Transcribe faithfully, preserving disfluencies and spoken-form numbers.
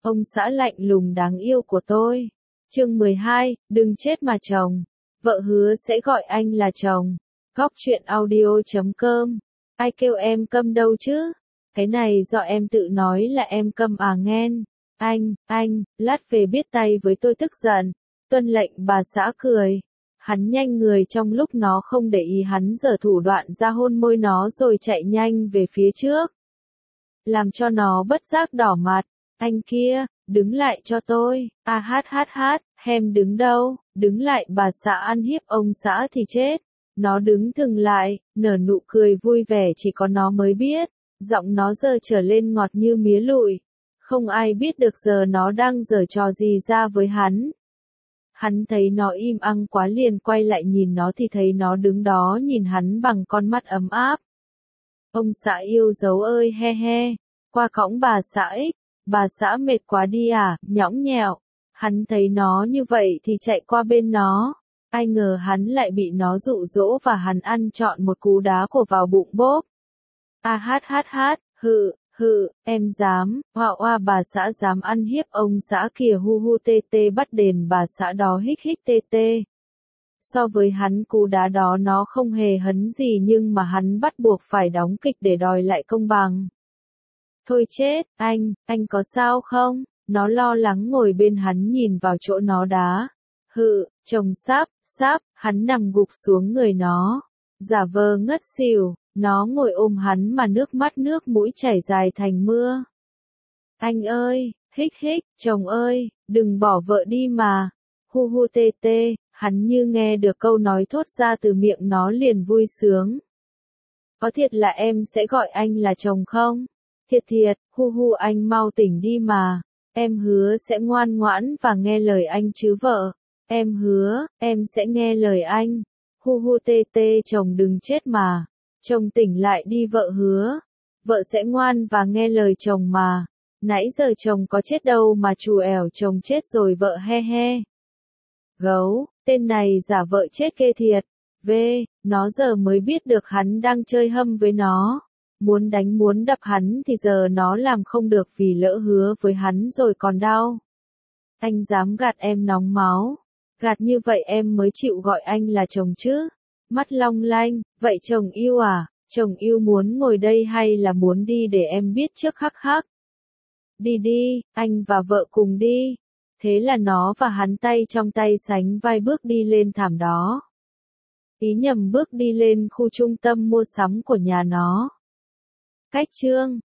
Ông xã lạnh lùng đáng yêu của tôi. Chương mười hai, đừng chết mà chồng. Vợ hứa sẽ gọi anh là chồng. Góc truyện audio chấm com. Ai kêu em câm đâu chứ? Cái này do em tự nói là em câm à nghen. Anh, anh, lát về biết tay với tôi tức giận. Tuân lệnh bà xã cười. Hắn nhanh người trong lúc nó không để ý hắn giở thủ đoạn ra hôn môi nó rồi chạy nhanh về phía trước. Làm cho nó bất giác đỏ mặt. Anh kia, đứng lại cho tôi. À hát hát hát, hem đứng đâu, đứng lại bà xã ăn hiếp ông xã thì chết. Nó đứng thừng lại, nở nụ cười vui vẻ chỉ có nó mới biết. Giọng nó giờ trở lên ngọt như mía lụi. Không ai biết được giờ nó đang giở trò gì ra với hắn. Hắn thấy nó im ăng quá liền quay lại nhìn nó thì thấy nó đứng đó nhìn hắn bằng con mắt ấm áp. Ông xã yêu dấu ơi he he, qua cõng bà xã ích, bà xã mệt quá đi à, nhõng nhẽo. Hắn thấy nó như vậy thì chạy qua bên nó. Ai ngờ hắn lại bị nó dụ dỗ và hắn ăn trọn một cú đá của vào bụng bốp. A hát hát hát, hự, hự, em dám, oa oa bà xã dám ăn hiếp ông xã kìa hu hu tê tê bắt đền bà xã đó hích hích tê tê. So với hắn cú đá đó nó không hề hấn gì nhưng mà hắn bắt buộc phải đóng kịch để đòi lại công bằng. Thôi chết, anh, anh có sao không? Nó lo lắng ngồi bên hắn nhìn vào chỗ nó đá. Hự, chồng sáp, sáp, hắn nằm gục xuống người nó. Giả vờ ngất xỉu, nó ngồi ôm hắn mà nước mắt nước mũi chảy dài thành mưa. Anh ơi, hích hích, chồng ơi, đừng bỏ vợ đi mà. Hu hu tê tê, hắn như nghe được câu nói thốt ra từ miệng nó liền vui sướng. Có thiệt là em sẽ gọi anh là chồng không? Thiệt thiệt, hu hu anh mau tỉnh đi mà. Em hứa sẽ ngoan ngoãn và nghe lời anh chứ vợ. Em hứa, em sẽ nghe lời anh. Hu hu tê tê chồng đừng chết mà. Chồng tỉnh lại đi vợ hứa. Vợ sẽ ngoan và nghe lời chồng mà. Nãy giờ chồng có chết đâu mà chù ẻo chồng chết rồi vợ he he. Gấu, tên này giả vợ chết ghê thiệt. V, nó giờ mới biết được hắn đang chơi hâm với nó. Muốn đánh muốn đập hắn thì giờ nó làm không được vì lỡ hứa với hắn rồi còn đau. Anh dám gạt em nóng máu. Gạt như vậy em mới chịu gọi anh là chồng chứ. Mắt long lanh, vậy chồng yêu à? Chồng yêu muốn ngồi đây hay là muốn đi để em biết trước hắc hắc? Đi đi, anh và vợ cùng đi. Thế là nó và hắn tay trong tay sánh vai bước đi lên thảm đó. Ý nhầm bước đi lên khu trung tâm mua sắm của nhà nó. Cách chương